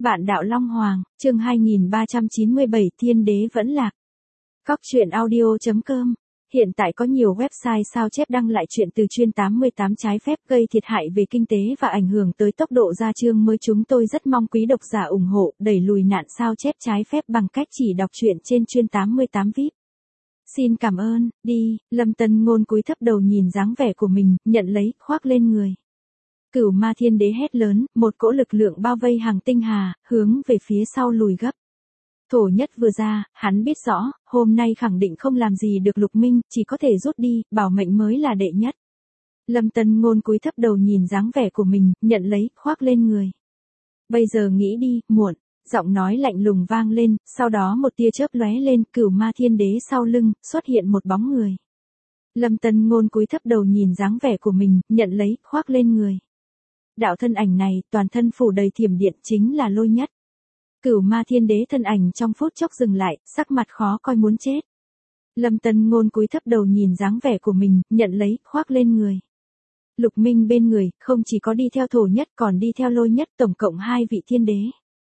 Vạn đạo Long Hoàng, chương 2397 Thiên đế vẫn lạc. Cóc truyện audio.com. Hiện tại có nhiều website sao chép đăng lại chuyện từ chuyên 88 trái phép gây thiệt hại về kinh tế và ảnh hưởng tới tốc độ ra chương mới. Chúng tôi rất mong quý độc giả ủng hộ, đẩy lùi nạn sao chép trái phép bằng cách chỉ đọc truyện trên chuyên 88 VIP. Xin cảm ơn, đi. Lâm Tân Ngôn cúi thấp đầu nhìn dáng vẻ của mình, nhận lấy, khoác lên người. Cửu Ma Thiên Đế hét lớn, một cỗ lực lượng bao vây Hằng Tinh Hà, hướng về phía sau lùi gấp. Thổ Nhất vừa ra, hắn biết rõ, hôm nay khẳng định không làm gì được Lục Minh, chỉ có thể rút đi, bảo mệnh mới là đệ nhất. Lâm Tân Ngôn cúi thấp đầu nhìn dáng vẻ của mình, nhận lấy, khoác lên người. Bây giờ nghĩ đi, muộn. Giọng nói lạnh lùng vang lên, sau đó một tia chớp lóe lên, Cửu Ma Thiên Đế sau lưng, xuất hiện một bóng người. Lâm Tân Ngôn cúi thấp đầu nhìn dáng vẻ của mình, nhận lấy, khoác lên người. Đạo thân ảnh này, toàn thân phủ đầy thiểm điện, chính là Lôi Nhất. Cửu Ma Thiên Đế thân ảnh trong phút chốc dừng lại, sắc mặt khó coi muốn chết. Lâm Tân Ngôn cúi thấp đầu nhìn dáng vẻ của mình, nhận lấy, khoác lên người. Lục Minh bên người, không chỉ có đi theo Thổ Nhất còn đi theo Lôi Nhất, tổng cộng 2 vị thiên đế.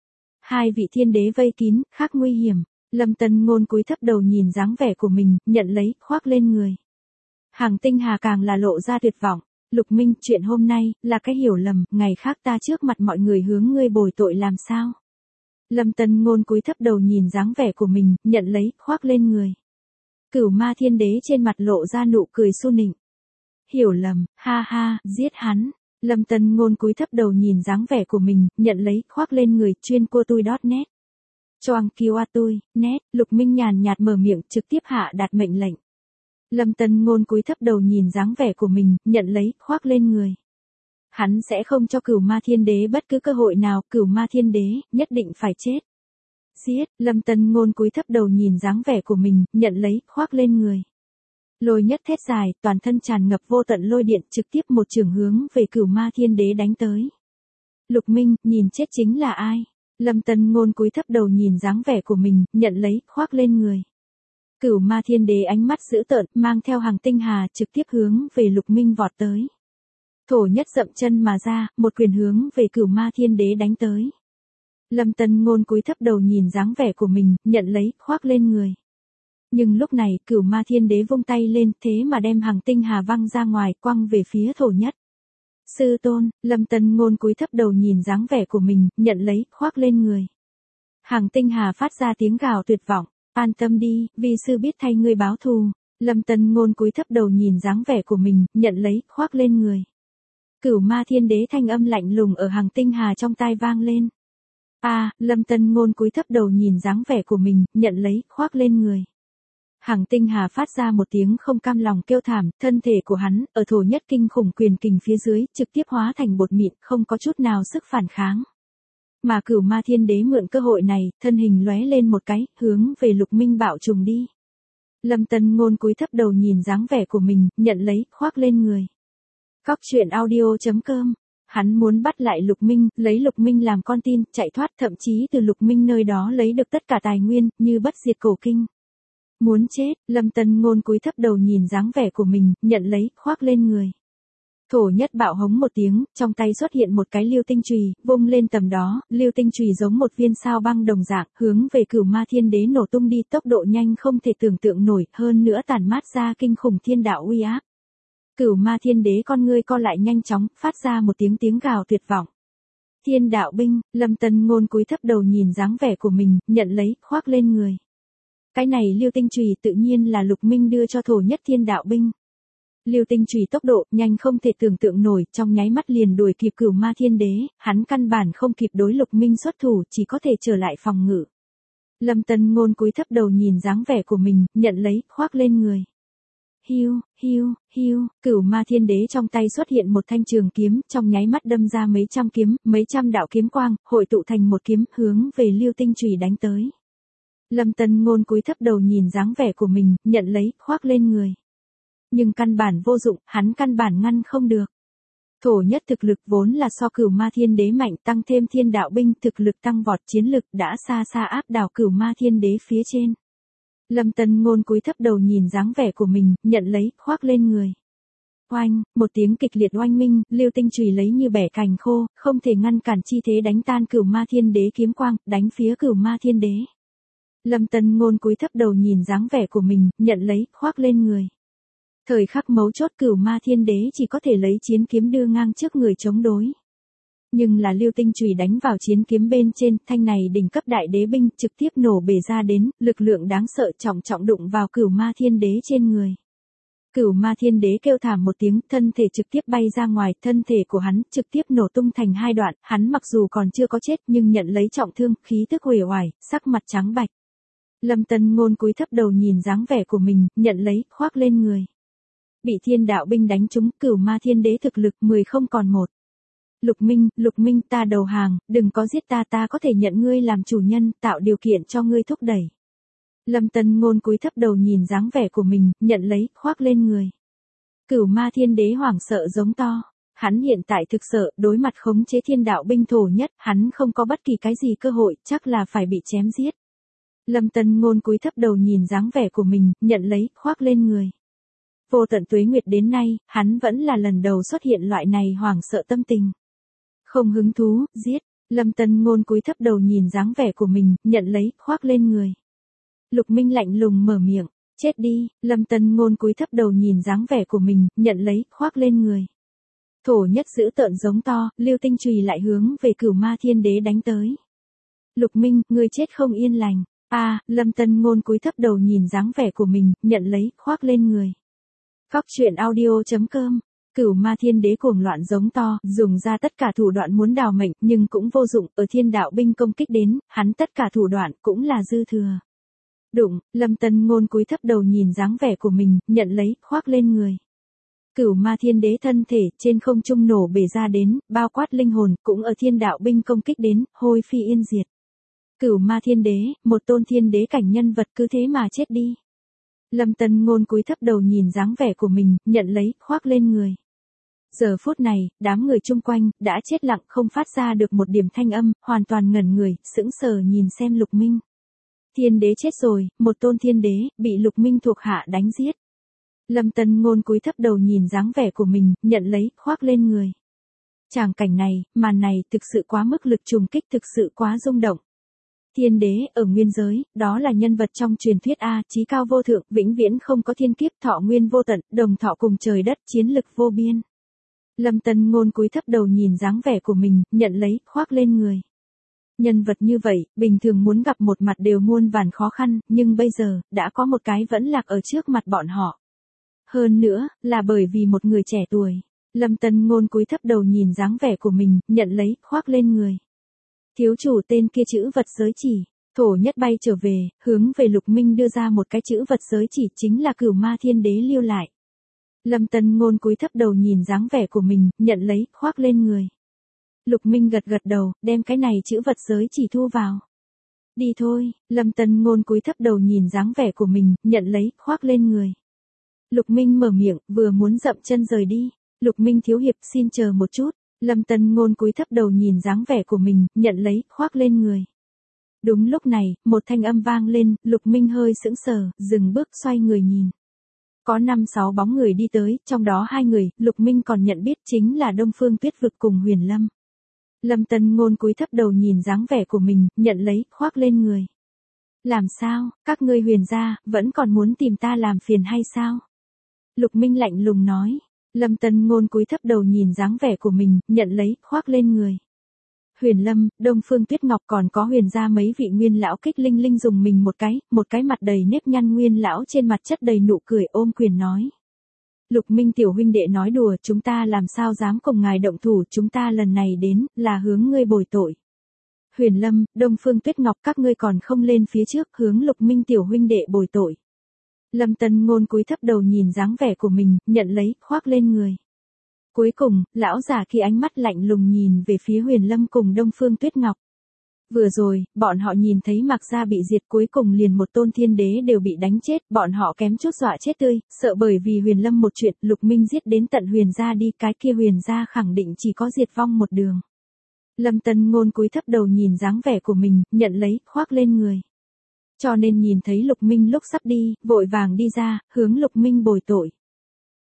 2 vị thiên đế vây kín, khác nguy hiểm. Lâm Tân Ngôn cúi thấp đầu nhìn dáng vẻ của mình, nhận lấy, khoác lên người. Hằng Tinh Hà càng là lộ ra tuyệt vọng. Lục Minh, chuyện hôm nay, là cái hiểu lầm, ngày khác ta trước mặt mọi người hướng ngươi bồi tội làm sao? Lâm Tân Ngôn cúi thấp đầu nhìn dáng vẻ của mình, nhận lấy, khoác lên người. Cửu Ma Thiên Đế trên mặt lộ ra nụ cười su nịnh. Hiểu lầm, ha ha, giết hắn. Lâm Tân Ngôn cúi thấp đầu nhìn dáng vẻ của mình, nhận lấy, khoác lên người, chuyên cua tui.net. Choang kiêu a tui, net, Lục Minh nhàn nhạt mở miệng, trực tiếp hạ đạt mệnh lệnh. Lâm Tân Ngôn cúi thấp đầu nhìn dáng vẻ của mình, nhận lấy, khoác lên người. Hắn sẽ không cho Cửu Ma Thiên Đế bất cứ cơ hội nào, Cửu Ma Thiên Đế, nhất định phải chết. Giết, Lâm Tân Ngôn cúi thấp đầu nhìn dáng vẻ của mình, nhận lấy, khoác lên người. Lôi Nhất thét dài, toàn thân tràn ngập vô tận lôi điện, trực tiếp một chưởng hướng về Cửu Ma Thiên Đế đánh tới. Lục Minh, nhìn chết chính là ai? Lâm Tân Ngôn cúi thấp đầu nhìn dáng vẻ của mình, nhận lấy, khoác lên người. Cửu Ma Thiên Đế ánh mắt dữ tợn, mang theo Hằng Tinh Hà, trực tiếp hướng về Lục Minh vọt tới. Thổ Nhất dậm chân mà ra, một quyền hướng về Cửu Ma Thiên Đế đánh tới. Lâm Tân Ngôn cúi thấp đầu nhìn dáng vẻ của mình, nhận lấy, khoác lên người. Nhưng lúc này, Cửu Ma Thiên Đế vung tay lên, thế mà đem Hằng Tinh Hà văng ra ngoài, quăng về phía Thổ Nhất. Sư tôn, Lâm Tân Ngôn cúi thấp đầu nhìn dáng vẻ của mình, nhận lấy, khoác lên người. Hằng Tinh Hà phát ra tiếng gào tuyệt vọng. An tâm đi, vi sư biết thay ngươi báo thù. Lâm Tân Ngôn cúi thấp đầu nhìn dáng vẻ của mình, nhận lấy, khoác lên người. Cửu Ma Thiên Đế thanh âm lạnh lùng ở Hằng Tinh Hà trong tai vang lên. Lâm Tân Ngôn cúi thấp đầu nhìn dáng vẻ của mình, nhận lấy, khoác lên người. Hằng Tinh Hà phát ra một tiếng không cam lòng kêu thảm, thân thể của hắn, ở Thổ Nhất kinh khủng quyền kình phía dưới, trực tiếp hóa thành bột mịn, không có chút nào sức phản kháng. Mà Cửu Ma Thiên Đế mượn cơ hội này, thân hình lóe lên một cái, hướng về Lục Minh bạo trùng đi. Lâm Tân Ngôn cúi thấp đầu nhìn dáng vẻ của mình, nhận lấy, khoác lên người. Cóc truyện audio.com. Hắn muốn bắt lại Lục Minh, lấy Lục Minh làm con tin, chạy thoát, thậm chí từ Lục Minh nơi đó lấy được tất cả tài nguyên, như bất diệt cổ kinh. Muốn chết, Lâm Tân Ngôn cúi thấp đầu nhìn dáng vẻ của mình, nhận lấy, khoác lên người. Thổ Nhất bạo hống một tiếng, trong tay xuất hiện một cái lưu tinh chùy, vung lên tầm đó, lưu tinh chùy giống một viên sao băng đồng dạng, hướng về Cửu Ma Thiên Đế nổ tung đi, tốc độ nhanh không thể tưởng tượng nổi, hơn nữa tản mát ra kinh khủng thiên đạo uy áp. Cửu Ma Thiên Đế con ngươi co lại nhanh chóng, phát ra một tiếng gào tuyệt vọng. Thiên đạo binh, Lâm Tân Ngôn cúi thấp đầu nhìn dáng vẻ của mình, nhận lấy, khoác lên người. Cái này lưu tinh chùy tự nhiên là Lục Minh đưa cho Thổ Nhất thiên đạo binh. Lưu tinh chùy tốc độ nhanh không thể tưởng tượng nổi, trong nháy mắt liền đuổi kịp Cửu Ma Thiên Đế, hắn căn bản không kịp đối Lục Minh xuất thủ, chỉ có thể trở lại phòng ngự. Lâm Tân Ngôn cúi thấp đầu nhìn dáng vẻ của mình, nhận lấy, khoác lên người. Hiu, hiu, hiu, Cửu Ma Thiên Đế trong tay xuất hiện một thanh trường kiếm, trong nháy mắt đâm ra mấy trăm kiếm, mấy trăm đạo kiếm quang, hội tụ thành một kiếm, hướng về lưu tinh chùy đánh tới. Lâm Tân Ngôn cúi thấp đầu nhìn dáng vẻ của mình, nhận lấy, khoác lên người. Nhưng căn bản vô dụng, hắn căn bản ngăn không được. Thổ Nhất thực lực vốn là so Cửu Ma Thiên Đế mạnh, tăng thêm thiên đạo binh, thực lực tăng vọt, chiến lực đã xa xa áp đảo Cửu Ma Thiên Đế phía trên. Lâm Tân Ngôn cúi thấp đầu nhìn dáng vẻ của mình, nhận lấy, khoác lên người. Oanh, một tiếng kịch liệt oanh minh, Lưu Tinh chùy lấy như bẻ cành khô, không thể ngăn cản chi thế đánh tan Cửu Ma Thiên Đế kiếm quang, đánh phía Cửu Ma Thiên Đế. Lâm Tân Ngôn cúi thấp đầu nhìn dáng vẻ của mình, nhận lấy, khoác lên người. Thời khắc mấu chốt Cửu Ma Thiên Đế chỉ có thể lấy chiến kiếm đưa ngang trước người chống đối. Nhưng là Lưu Tinh chùy đánh vào chiến kiếm bên trên, thanh này đỉnh cấp đại đế binh trực tiếp nổ bể ra đến, lực lượng đáng sợ trọng trọng đụng vào Cửu Ma Thiên Đế trên người. Cửu Ma Thiên Đế kêu thảm một tiếng, thân thể trực tiếp bay ra ngoài, thân thể của hắn trực tiếp nổ tung thành hai đoạn, hắn mặc dù còn chưa có chết nhưng nhận lấy trọng thương, khí tức uể oải, sắc mặt trắng bạch. Lâm Tân Ngôn cúi thấp đầu nhìn dáng vẻ của mình, nhận lấy, khoác lên người. Bị thiên đạo binh đánh trúng, Cửu Ma Thiên Đế thực lực 10 không còn 1. Lục Minh ta đầu hàng, đừng có giết ta, ta có thể nhận ngươi làm chủ nhân, tạo điều kiện cho ngươi thúc đẩy. Lâm Tân Ngôn cúi thấp đầu nhìn dáng vẻ của mình, nhận lấy, khoác lên người. Cửu Ma Thiên Đế hoảng sợ giống to. Hắn hiện tại thực sợ, đối mặt khống chế thiên đạo binh thổ nhất, hắn không có bất kỳ cái gì cơ hội, chắc là phải bị chém giết. Lâm Tân Ngôn cúi thấp đầu nhìn dáng vẻ của mình, nhận lấy, khoác lên người. Vô tận tuế nguyệt đến nay, hắn vẫn là lần đầu xuất hiện loại này hoảng sợ tâm tình. Không hứng thú, giết. Lâm Tân Ngôn cúi thấp đầu nhìn dáng vẻ của mình, nhận lấy, khoác lên người. Lục Minh lạnh lùng mở miệng, chết đi. Lâm Tân Ngôn cúi thấp đầu nhìn dáng vẻ của mình, nhận lấy, khoác lên người. Thổ nhất dữ tợn giống to, Lưu Tinh chùy lại hướng về Cửu Ma Thiên Đế đánh tới. Lục Minh, ngươi chết không yên lành. Lâm Tân Ngôn cúi thấp đầu nhìn dáng vẻ của mình, nhận lấy, khoác lên người. Cóc truyện audio.com. Cửu Ma Thiên Đế cuồng loạn giống to, dùng ra tất cả thủ đoạn muốn đào mệnh, nhưng cũng vô dụng, ở thiên đạo binh công kích đến, hắn tất cả thủ đoạn cũng là dư thừa. Đụng, Lâm Tân Ngôn cúi thấp đầu nhìn dáng vẻ của mình, nhận lấy, khoác lên người. Cửu Ma Thiên Đế thân thể trên không trung nổ bể ra đến, bao quát linh hồn, cũng ở thiên đạo binh công kích đến, hôi phi yên diệt. Cửu Ma Thiên Đế, một tôn thiên đế cảnh nhân vật cứ thế mà chết đi. Lâm Tân Ngôn cúi thấp đầu nhìn dáng vẻ của mình, nhận lấy, khoác lên người. Giờ phút này, đám người chung quanh, đã chết lặng không phát ra được một điểm thanh âm, hoàn toàn ngẩn người, sững sờ nhìn xem Lục Minh. Thiên đế chết rồi, một tôn thiên đế, bị Lục Minh thuộc hạ đánh giết. Lâm Tân Ngôn cúi thấp đầu nhìn dáng vẻ của mình, nhận lấy, khoác lên người. Tràng cảnh này, màn này, thực sự quá mức lực trùng kích, thực sự quá rung động. Thiên đế, ở nguyên giới, đó là nhân vật trong truyền thuyết chí cao vô thượng, vĩnh viễn không có thiên kiếp, thọ nguyên vô tận, đồng thọ cùng trời đất, chiến lực vô biên. Lâm Tân Ngôn cúi thấp đầu nhìn dáng vẻ của mình, nhận lấy, khoác lên người. Nhân vật như vậy, bình thường muốn gặp một mặt đều muôn vàn khó khăn, nhưng bây giờ, đã có một cái vẫn lạc ở trước mặt bọn họ. Hơn nữa, là bởi vì một người trẻ tuổi. Lâm Tân Ngôn cúi thấp đầu nhìn dáng vẻ của mình, nhận lấy, khoác lên người. Thiếu chủ tên kia chữ vật giới chỉ, thổ nhất bay trở về, hướng về Lục Minh đưa ra một cái chữ vật giới chỉ, chính là Cửu Ma Thiên Đế lưu lại. Lâm Tân Ngôn cúi thấp đầu nhìn dáng vẻ của mình, nhận lấy, khoác lên người. Lục Minh gật gật đầu, đem cái này chữ vật giới chỉ thu vào. Đi thôi. Lâm Tân Ngôn cúi thấp đầu nhìn dáng vẻ của mình, nhận lấy, khoác lên người. Lục Minh mở miệng, vừa muốn dậm chân rời đi. Lục Minh thiếu hiệp, xin chờ một chút. Lâm Tân Ngôn cúi thấp đầu nhìn dáng vẻ của mình, nhận lấy, khoác lên người. Đúng lúc này, một thanh âm vang lên, Lục Minh hơi sững sờ, dừng bước xoay người nhìn. Có 5-6 bóng người đi tới, trong đó 2 người, Lục Minh còn nhận biết chính là Đông Phương Tuyết Vực cùng Huyền Lâm. Lâm Tân Ngôn cúi thấp đầu nhìn dáng vẻ của mình, nhận lấy, khoác lên người. Làm sao, các ngươi Huyền gia, vẫn còn muốn tìm ta làm phiền hay sao? Lục Minh lạnh lùng nói. Lâm Tân Ngôn cúi thấp đầu nhìn dáng vẻ của mình, nhận lấy, khoác lên người. Huyền Lâm, Đông Phương Tuyết Ngọc còn có Huyền gia mấy vị nguyên lão kích linh linh dùng mình một cái mặt đầy nếp nhăn nguyên lão trên mặt chất đầy nụ cười ôm quyền nói. Lục Minh tiểu huynh đệ nói đùa, chúng ta làm sao dám cùng ngài động thủ, chúng ta lần này đến, là hướng ngươi bồi tội. Huyền Lâm, Đông Phương Tuyết Ngọc các ngươi còn không lên phía trước, hướng Lục Minh tiểu huynh đệ bồi tội. Lâm Tân Ngôn cúi thấp đầu nhìn dáng vẻ của mình, nhận lấy, khoác lên người. Cuối cùng, lão già kia ánh mắt lạnh lùng nhìn về phía Huyền Lâm cùng Đông Phương Tuyết Ngọc. Vừa rồi, bọn họ nhìn thấy Mạc gia bị diệt, cuối cùng liền một tôn thiên đế đều bị đánh chết, bọn họ kém chút dọa chết tươi, sợ bởi vì Huyền Lâm một chuyện, Lục Minh giết đến tận Huyền gia đi, cái kia Huyền gia khẳng định chỉ có diệt vong một đường. Lâm Tân Ngôn cúi thấp đầu nhìn dáng vẻ của mình, nhận lấy, khoác lên người. Cho nên nhìn thấy Lục Minh lúc sắp đi, vội vàng đi ra, hướng Lục Minh bồi tội.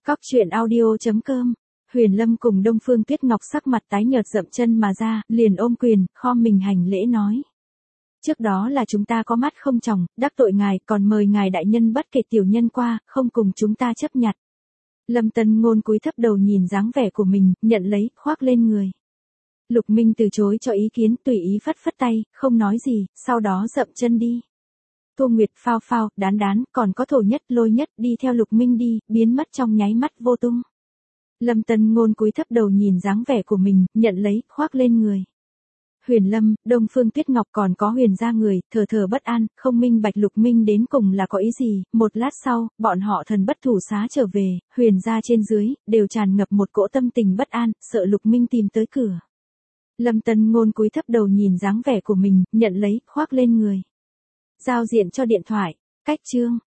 Cóc truyện audio.com. Huyền Lâm cùng Đông Phương Tuyết Ngọc sắc mặt tái nhợt dậm chân mà ra, liền ôm quyền, khom mình hành lễ nói. Trước đó là chúng ta có mắt không tròng, đắc tội ngài, còn mời ngài đại nhân bất kể tiểu nhân qua, không cùng chúng ta chấp nhặt. Lâm Tân Ngôn cúi thấp đầu nhìn dáng vẻ của mình, nhận lấy, khoác lên người. Lục Minh từ chối cho ý kiến, tùy ý phất phất tay, không nói gì, sau đó dậm chân đi. Thu Nguyệt, Phao Phao, Đán Đán, còn có Thổ Nhất, Lôi Nhất đi theo Lục Minh đi, biến mất trong nháy mắt vô tung. Lâm Tân Ngôn cúi thấp đầu nhìn dáng vẻ của mình, nhận lấy, khoác lên người. Huyền Lâm, Đông Phương Tuyết Ngọc còn có Huyền gia người, thờ thờ bất an, không minh bạch Lục Minh đến cùng là có ý gì. Một lát sau, bọn họ thần bất thủ xá trở về, Huyền gia trên dưới, đều tràn ngập một cỗ tâm tình bất an, sợ Lục Minh tìm tới cửa. Lâm Tân Ngôn cúi thấp đầu nhìn dáng vẻ của mình, nhận lấy, khoác lên người. Giao diện cho điện thoại. Cách chương.